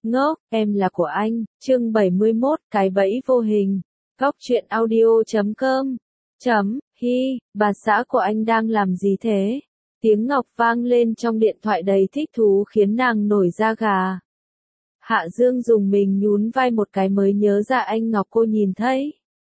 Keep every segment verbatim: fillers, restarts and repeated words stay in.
Ngốc, em là của anh, chương bảy mươi mốt, cái bẫy vô hình. Góc truyện audio chấm com. Chấm, hi, bà xã của anh đang làm gì thế? Tiếng Ngọc vang lên trong điện thoại đầy thích thú khiến nàng nổi da gà. Hạ Dương dùng mình nhún vai một cái mới nhớ ra anh Ngọc cô nhìn thấy.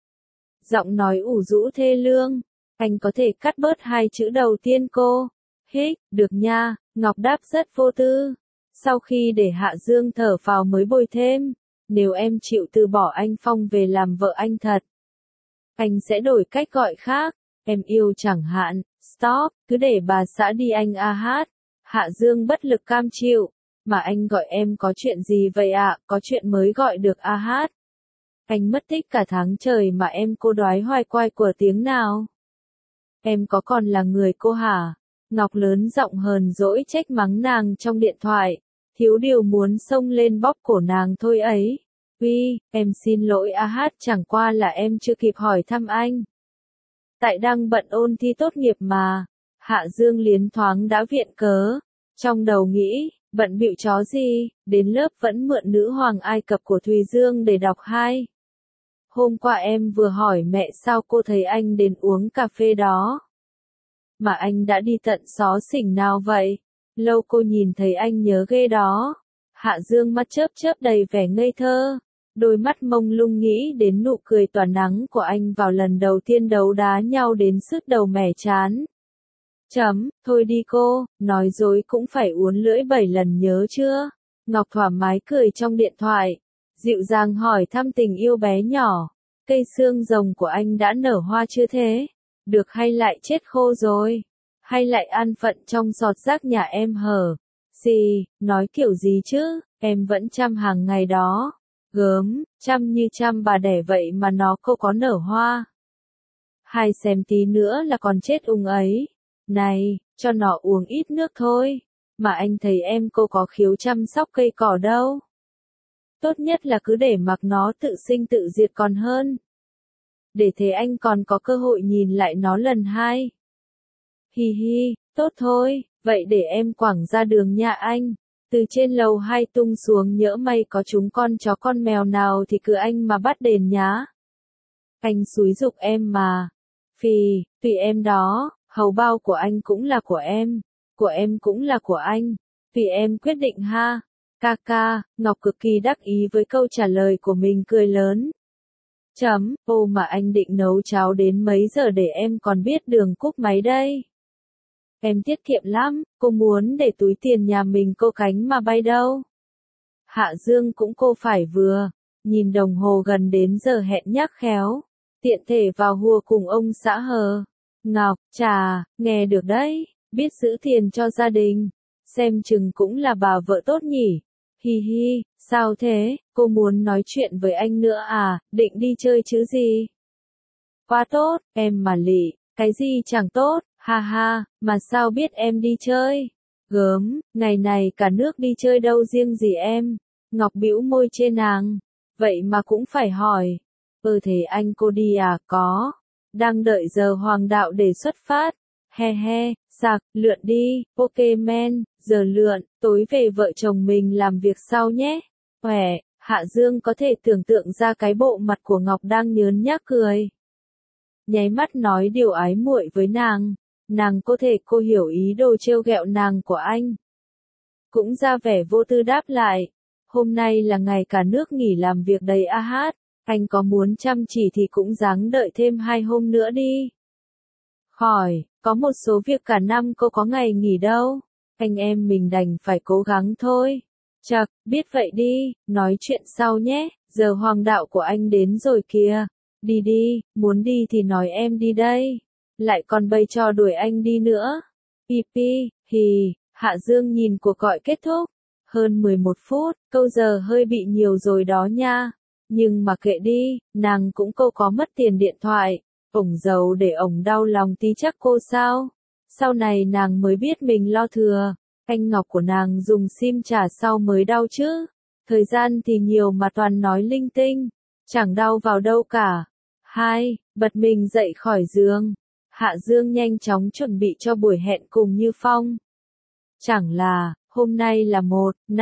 Giọng nói ủ rũ thê lương, anh có thể cắt bớt hai chữ đầu tiên cô. Hích, được nha, Ngọc đáp rất vô tư. Sau khi để Hạ Dương thở phào mới bồi thêm, nếu em chịu từ bỏ anh Phong về làm vợ anh thật, anh sẽ đổi cách gọi khác, em yêu chẳng hạn, stop, cứ để bà xã đi anh a hát. Hạ Dương bất lực cam chịu, mà anh gọi em có chuyện gì vậy ạ, có chuyện mới gọi được a hát. Anh mất tích cả tháng trời mà em cô đoái hoài quay của tiếng nào. Em có còn là người cô hả? Ngọc lớn giọng hờn dỗi trách mắng nàng trong điện thoại, thiếu điều muốn xông lên bóp cổ nàng thôi ấy. Uy, em xin lỗi a hát, chẳng qua là em chưa kịp hỏi thăm anh. Tại đang bận ôn thi tốt nghiệp mà. Hạ Dương liến thoáng đã viện cớ, trong đầu nghĩ, bận bịu chó gì, đến lớp vẫn mượn Nữ hoàng Ai Cập của Thùy Dương để đọc hai. Hôm qua em vừa hỏi mẹ sao cô thấy anh đến uống cà phê đó. Mà anh đã đi tận xó xỉnh nào vậy? Lâu cô nhìn thấy anh nhớ ghê đó. Hạ Dương mắt chớp chớp đầy vẻ ngây thơ. Đôi mắt mông lung nghĩ đến nụ cười tỏa nắng của anh vào lần đầu tiên đấu đá nhau đến sứt đầu mẻ chán. Chấm, thôi đi cô, nói dối cũng phải uốn lưỡi bảy lần nhớ chưa? Ngọc thoải mái cười trong điện thoại, dịu dàng hỏi thăm tình yêu bé nhỏ. Cây xương rồng của anh đã nở hoa chưa thế? Được hay lại chết khô rồi? Hay lại an phận trong giọt rác nhà em hở? Gì, nói kiểu gì chứ, em vẫn chăm hàng ngày đó. Gớm, chăm như chăm bà đẻ vậy mà nó không có nở hoa. Hai xem tí nữa là còn chết ung ấy. Này, cho nó uống ít nước thôi. Mà anh thấy em cô có khiếu chăm sóc cây cỏ đâu. Tốt nhất là cứ để mặc nó tự sinh tự diệt còn hơn. Để thế anh còn có cơ hội nhìn lại nó lần hai. Hi hi, tốt thôi, vậy để em quẳng ra đường nha anh. Từ trên lầu hai tung xuống, nhỡ may có chúng con chó con mèo nào thì cứ anh mà bắt đền nhá. Anh xúi giục em mà. Phì, tùy em đó, hầu bao của anh cũng là của em, của em cũng là của anh, tùy em quyết định ha. Ca ca, Ngọc cực kỳ đắc ý với câu trả lời của mình, cười lớn. Chấm, ô mà anh định nấu cháo đến mấy giờ để em còn biết đường cúp máy đây. Em tiết kiệm lắm, cô muốn để túi tiền nhà mình cô cánh mà bay đâu. Hạ Dương cũng cô phải vừa, nhìn đồng hồ gần đến giờ hẹn nhắc khéo, tiện thể vào hùa cùng ông xã hờ. Ngọc, chà, nghe được đấy, biết giữ tiền cho gia đình, xem chừng cũng là bà vợ tốt nhỉ. Hi hi, sao thế, cô muốn nói chuyện với anh nữa à, định đi chơi chứ gì? Quá tốt, em mà lị, cái gì chẳng tốt, ha ha, mà sao biết em đi chơi? Gớm, ngày này cả nước đi chơi đâu riêng gì em? Ngọc bĩu môi chê nàng, vậy mà cũng phải hỏi. Ừ thế anh cô đi à, có. Đang đợi giờ hoàng đạo để xuất phát. He he, sạc, lượn đi, Pokemon, giờ lượn, tối về vợ chồng mình làm việc sau nhé. Khỏe, Hạ Dương có thể tưởng tượng ra cái bộ mặt của Ngọc đang nhớn nhác cười. Nháy mắt nói điều ái muội với nàng, nàng có thể cô hiểu ý đồ trêu ghẹo nàng của anh. Cũng ra vẻ vô tư đáp lại, hôm nay là ngày cả nước nghỉ làm việc đầy a hát, anh có muốn chăm chỉ thì cũng ráng đợi thêm hai hôm nữa đi. Khỏi, có một số việc cả năm cô có ngày nghỉ đâu, anh em mình đành phải cố gắng thôi. Chật, biết vậy đi, nói chuyện sau nhé, giờ hoàng đạo của anh đến rồi kìa. Đi đi, muốn đi thì nói em đi đây. Lại còn bày trò đuổi anh đi nữa. Pi pi, hì, Hạ Dương nhìn cuộc gọi kết thúc. Hơn mười một phút, câu giờ hơi bị nhiều rồi đó nha. Nhưng mà kệ đi, nàng cũng câu có mất tiền điện thoại. Ổng giàu để ổng đau lòng tí chắc cô sao. Sau này nàng mới biết mình lo thừa. Anh Ngọc của nàng dùng sim trả sau mới đau chứ. Thời gian thì nhiều mà toàn nói linh tinh. Chẳng đau vào đâu cả. Hai, bật mình dậy khỏi giường. Hạ Dương nhanh chóng chuẩn bị cho buổi hẹn cùng Như Phong. Chẳng là, hôm nay là một, năm,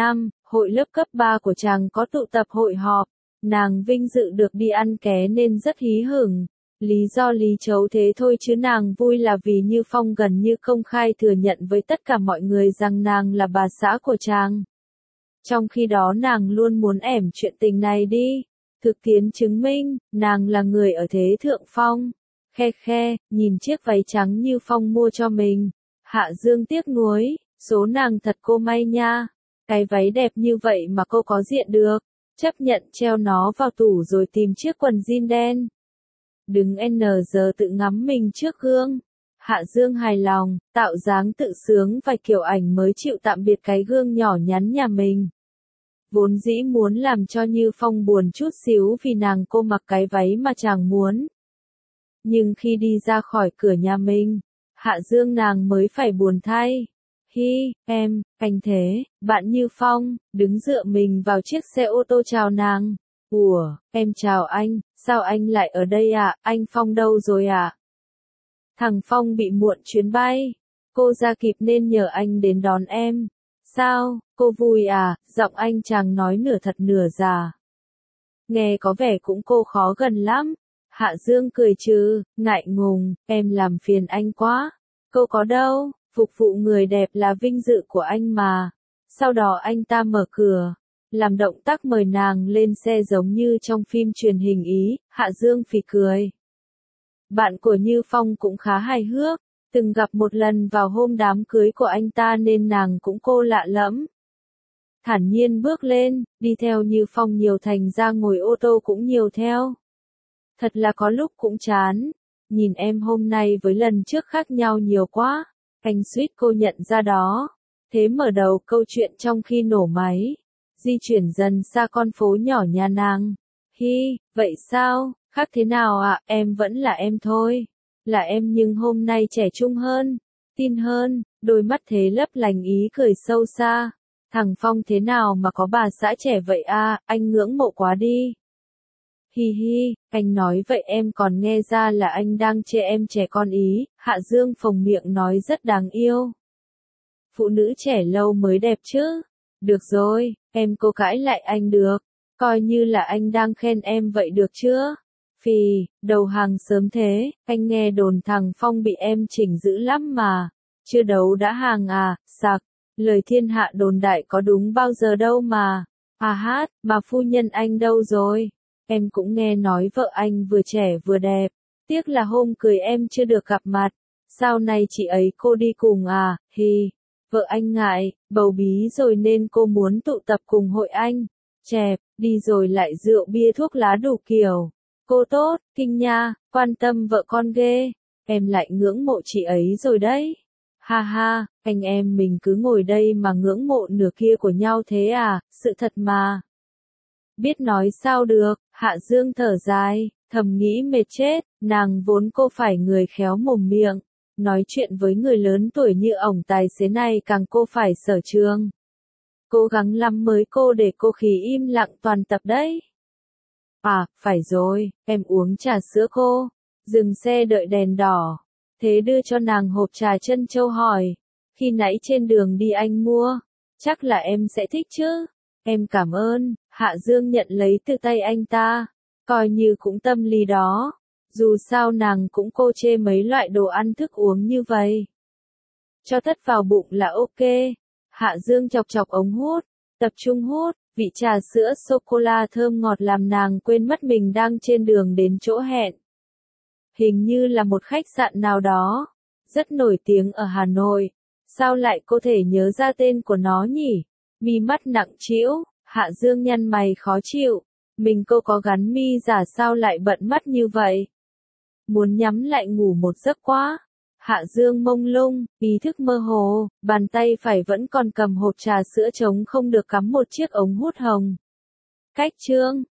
hội lớp cấp ba của chàng có tụ tập hội họp, nàng vinh dự được đi ăn ké nên rất hí hửng. Lý do lý chấu thế thôi chứ nàng vui là vì Như Phong gần như công khai thừa nhận với tất cả mọi người rằng nàng là bà xã của chàng. Trong khi đó nàng luôn muốn ẻm chuyện tình này đi. Thực tiễn chứng minh, nàng là người ở thế thượng phong. Khe khe, nhìn chiếc váy trắng Như Phong mua cho mình. Hạ Dương tiếc nuối, số nàng thật cô may nha. Cái váy đẹp như vậy mà cô có diện được. Chấp nhận treo nó vào tủ rồi tìm chiếc quần jean đen. Đứng N giờ tự ngắm mình trước gương. Hạ Dương hài lòng, tạo dáng tự sướng vài kiểu ảnh mới chịu tạm biệt cái gương nhỏ nhắn nhà mình. Vốn dĩ muốn làm cho Như Phong buồn chút xíu vì nàng cô mặc cái váy mà chàng muốn. Nhưng khi đi ra khỏi cửa nhà mình, Hạ Dương nàng mới phải buồn thay. Hi, em, anh thế, bạn Như Phong, đứng dựa mình vào chiếc xe ô tô chào nàng. Ủa, em chào anh, sao anh lại ở đây ạ, à? Anh Phong đâu rồi ạ? À? Thằng Phong bị muộn chuyến bay. Cô ra kịp nên nhờ anh đến đón em. Sao, cô vui à, giọng anh chàng nói nửa thật nửa giả. Nghe có vẻ cũng cô khó gần lắm. Hạ Dương cười trừ, ngại ngùng, em làm phiền anh quá. Cô có đâu, phục vụ người đẹp là vinh dự của anh mà. Sau đó anh ta mở cửa, làm động tác mời nàng lên xe giống như trong phim truyền hình Ý. Hạ Dương phì cười. Bạn của Như Phong cũng khá hài hước, từng gặp một lần vào hôm đám cưới của anh ta nên nàng cũng cô lạ lẫm. Thản nhiên bước lên, đi theo Như Phong nhiều thành ra ngồi ô tô cũng nhiều theo. Thật là có lúc cũng chán, nhìn em hôm nay với lần trước khác nhau nhiều quá, anh suýt cô nhận ra đó. Thế mở đầu câu chuyện trong khi nổ máy, di chuyển dần xa con phố nhỏ nhà nàng. Hi, vậy sao, khác thế nào ạ, à? Em vẫn là em thôi. Là em nhưng hôm nay trẻ trung hơn, tin hơn, đôi mắt thế lấp lánh ý cười sâu xa. Thằng Phong thế nào mà có bà xã trẻ vậy a, à? Anh ngưỡng mộ quá đi. Hi hi, anh nói vậy em còn nghe ra là anh đang chê em trẻ con ý. Hạ Dương phồng miệng nói rất đáng yêu. Phụ nữ trẻ lâu mới đẹp chứ. Được rồi, em cô cãi lại anh được. Coi như là anh đang khen em vậy được chưa? Phì, đầu hàng sớm thế, anh nghe đồn thằng Phong bị em chỉnh dữ lắm mà. Chưa đấu đã hàng à, sặc. Lời thiên hạ đồn đại có đúng bao giờ đâu mà. À hát, mà phu nhân anh đâu rồi? Em cũng nghe nói vợ anh vừa trẻ vừa đẹp. Tiếc là hôm cưới em chưa được gặp mặt. Sao nay chị ấy cô đi cùng à, hi. Vợ anh ngại, bầu bí rồi nên cô muốn tụ tập cùng hội anh. Chẹp, đi rồi lại rượu bia thuốc lá đủ kiểu. Cô tốt, kinh nha, quan tâm vợ con ghê. Em lại ngưỡng mộ chị ấy rồi đấy. Ha ha, anh em mình cứ ngồi đây mà ngưỡng mộ nửa kia của nhau thế à, sự thật mà. Biết nói sao được, Hạ Dương thở dài, thầm nghĩ mệt chết, nàng vốn cô phải người khéo mồm miệng. Nói chuyện với người lớn tuổi như ổng tài xế này càng cô phải sở trường. Cố gắng lắm mới cô để cô khí im lặng toàn tập đấy. À, phải rồi, em uống trà sữa cô. Dừng xe đợi đèn đỏ. Thế đưa cho nàng hộp trà trân châu hỏi. Khi nãy trên đường đi anh mua. Chắc là em sẽ thích chứ. Em cảm ơn. Hạ Dương nhận lấy từ tay anh ta. Coi như cũng tâm lý đó. Dù sao nàng cũng cô chê mấy loại đồ ăn thức uống như vậy. Cho tất vào bụng là ok. Hạ Dương chọc chọc ống hút. Tập trung hút. Vị trà sữa sô-cô-la thơm ngọt làm nàng quên mất mình đang trên đường đến chỗ hẹn. Hình như là một khách sạn nào đó. Rất nổi tiếng ở Hà Nội. Sao lại cô thể nhớ ra tên của nó nhỉ? Mi mắt nặng trĩu. Hạ Dương nhăn mày khó chịu. Mình cô có gắn mi giả sao lại bận mắt như vậy? Muốn nhắm lại ngủ một giấc quá. Hạ Dương mông lung, ý thức mơ hồ, bàn tay phải vẫn còn cầm hộp trà sữa trống không được cắm một chiếc ống hút hồng. Cách chương